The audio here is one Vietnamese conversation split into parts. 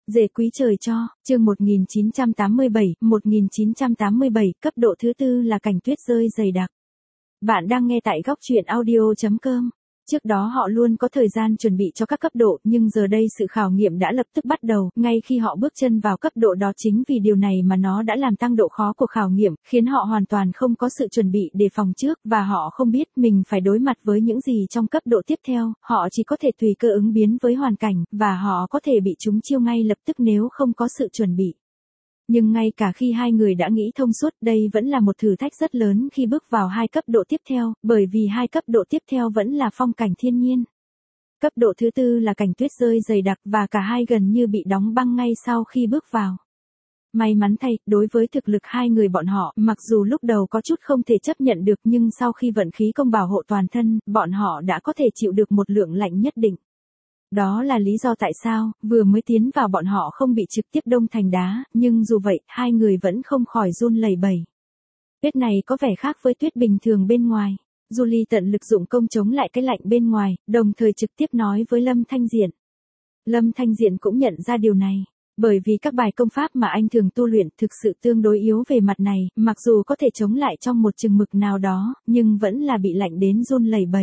Dề quý trời cho, chương 1987, cấp độ thứ tư là cảnh tuyết rơi dày đặc. Bạn đang nghe tại góc truyện audio.com. Trước đó họ luôn có thời gian chuẩn bị cho các cấp độ, nhưng giờ đây sự khảo nghiệm đã lập tức bắt đầu, ngay khi họ bước chân vào cấp độ đó. Chính vì điều này mà nó đã làm tăng độ khó của khảo nghiệm, khiến họ hoàn toàn không có sự chuẩn bị đề phòng trước, và họ không biết mình phải đối mặt với những gì trong cấp độ tiếp theo, họ chỉ có thể tùy cơ ứng biến với hoàn cảnh, và họ có thể bị trúng chiêu ngay lập tức nếu không có sự chuẩn bị. Nhưng ngay cả khi hai người đã nghĩ thông suốt, đây vẫn là một thử thách rất lớn khi bước vào hai cấp độ tiếp theo, bởi vì hai cấp độ tiếp theo vẫn là phong cảnh thiên nhiên. Cấp độ thứ tư là cảnh tuyết rơi dày đặc, và cả hai gần như bị đóng băng ngay sau khi bước vào. May mắn thay, đối với thực lực hai người bọn họ, mặc dù lúc đầu có chút không thể chấp nhận được, nhưng sau khi vận khí công bảo hộ toàn thân, bọn họ đã có thể chịu được một lượng lạnh nhất định. Đó là lý do tại sao, vừa mới tiến vào bọn họ không bị trực tiếp đông thành đá, nhưng dù vậy, hai người vẫn không khỏi run lẩy bẩy. Tuyết này có vẻ khác với tuyết bình thường bên ngoài. Julie tận lực dụng công chống lại cái lạnh bên ngoài, đồng thời trực tiếp nói với Lâm Thanh Diện. Lâm Thanh Diện cũng nhận ra điều này, bởi vì các bài công pháp mà anh thường tu luyện thực sự tương đối yếu về mặt này, mặc dù có thể chống lại trong một chừng mực nào đó, nhưng vẫn là bị lạnh đến run lẩy bẩy.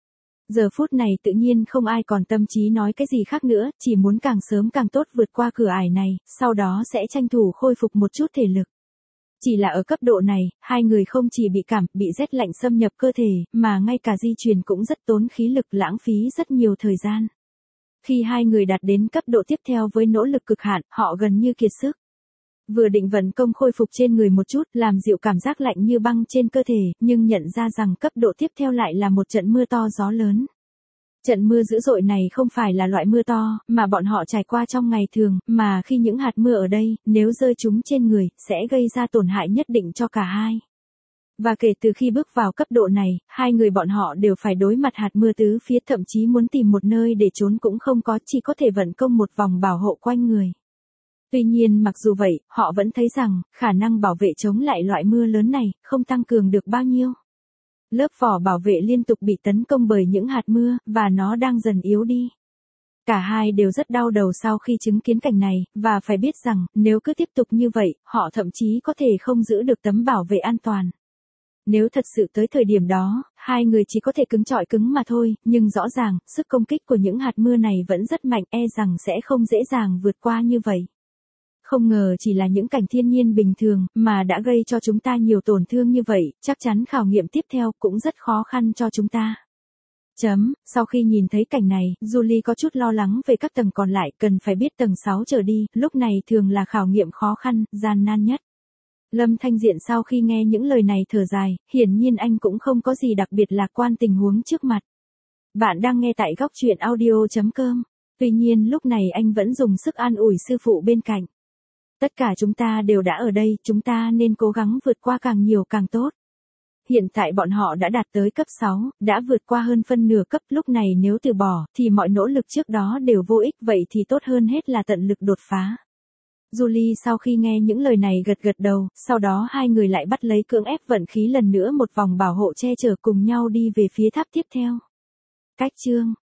Giờ phút này tự nhiên không ai còn tâm trí nói cái gì khác nữa, chỉ muốn càng sớm càng tốt vượt qua cửa ải này, sau đó sẽ tranh thủ khôi phục một chút thể lực. Chỉ là ở cấp độ này, hai người không chỉ bị rét lạnh xâm nhập cơ thể, mà ngay cả di chuyển cũng rất tốn khí lực, lãng phí rất nhiều thời gian. Khi hai người đạt đến cấp độ tiếp theo với nỗ lực cực hạn, họ gần như kiệt sức. Vừa định vận công khôi phục trên người một chút, làm dịu cảm giác lạnh như băng trên cơ thể, nhưng nhận ra rằng cấp độ tiếp theo lại là một trận mưa to gió lớn. Trận mưa dữ dội này không phải là loại mưa to mà bọn họ trải qua trong ngày thường, mà khi những hạt mưa ở đây, nếu rơi chúng trên người, sẽ gây ra tổn hại nhất định cho cả hai. Và kể từ khi bước vào cấp độ này, hai người bọn họ đều phải đối mặt hạt mưa tứ phía, thậm chí muốn tìm một nơi để trốn cũng không có, chỉ có thể vận công một vòng bảo hộ quanh người. Tuy nhiên mặc dù vậy, họ vẫn thấy rằng, khả năng bảo vệ chống lại loại mưa lớn này, không tăng cường được bao nhiêu. Lớp vỏ bảo vệ liên tục bị tấn công bởi những hạt mưa, và nó đang dần yếu đi. Cả hai đều rất đau đầu sau khi chứng kiến cảnh này, và phải biết rằng, nếu cứ tiếp tục như vậy, họ thậm chí có thể không giữ được tấm bảo vệ an toàn. Nếu thật sự tới thời điểm đó, hai người chỉ có thể cứng trọi cứng mà thôi, nhưng rõ ràng, sức công kích của những hạt mưa này vẫn rất mạnh, e rằng sẽ không dễ dàng vượt qua như vậy. Không ngờ chỉ là những cảnh thiên nhiên bình thường, mà đã gây cho chúng ta nhiều tổn thương như vậy, chắc chắn khảo nghiệm tiếp theo cũng rất khó khăn cho chúng ta. Sau khi nhìn thấy cảnh này, Julie có chút lo lắng về các tầng còn lại, cần phải biết tầng 6 trở đi, lúc này thường là khảo nghiệm khó khăn, gian nan nhất. Lâm Thanh Diện sau khi nghe những lời này thở dài, hiển nhiên anh cũng không có gì đặc biệt lạc quan tình huống trước mặt. Bạn đang nghe tại góc truyện audio.com. Tuy nhiên lúc này anh vẫn dùng sức an ủi sư phụ bên cạnh. Tất cả chúng ta đều đã ở đây, chúng ta nên cố gắng vượt qua càng nhiều càng tốt. Hiện tại bọn họ đã đạt tới cấp 6, đã vượt qua hơn phân nửa cấp, lúc này nếu từ bỏ, thì mọi nỗ lực trước đó đều vô ích, vậy thì tốt hơn hết là tận lực đột phá. Julie sau khi nghe những lời này gật gật đầu, sau đó hai người lại bắt lấy cưỡng ép vận khí lần nữa một vòng bảo hộ che chở cùng nhau đi về phía tháp tiếp theo. Cách chương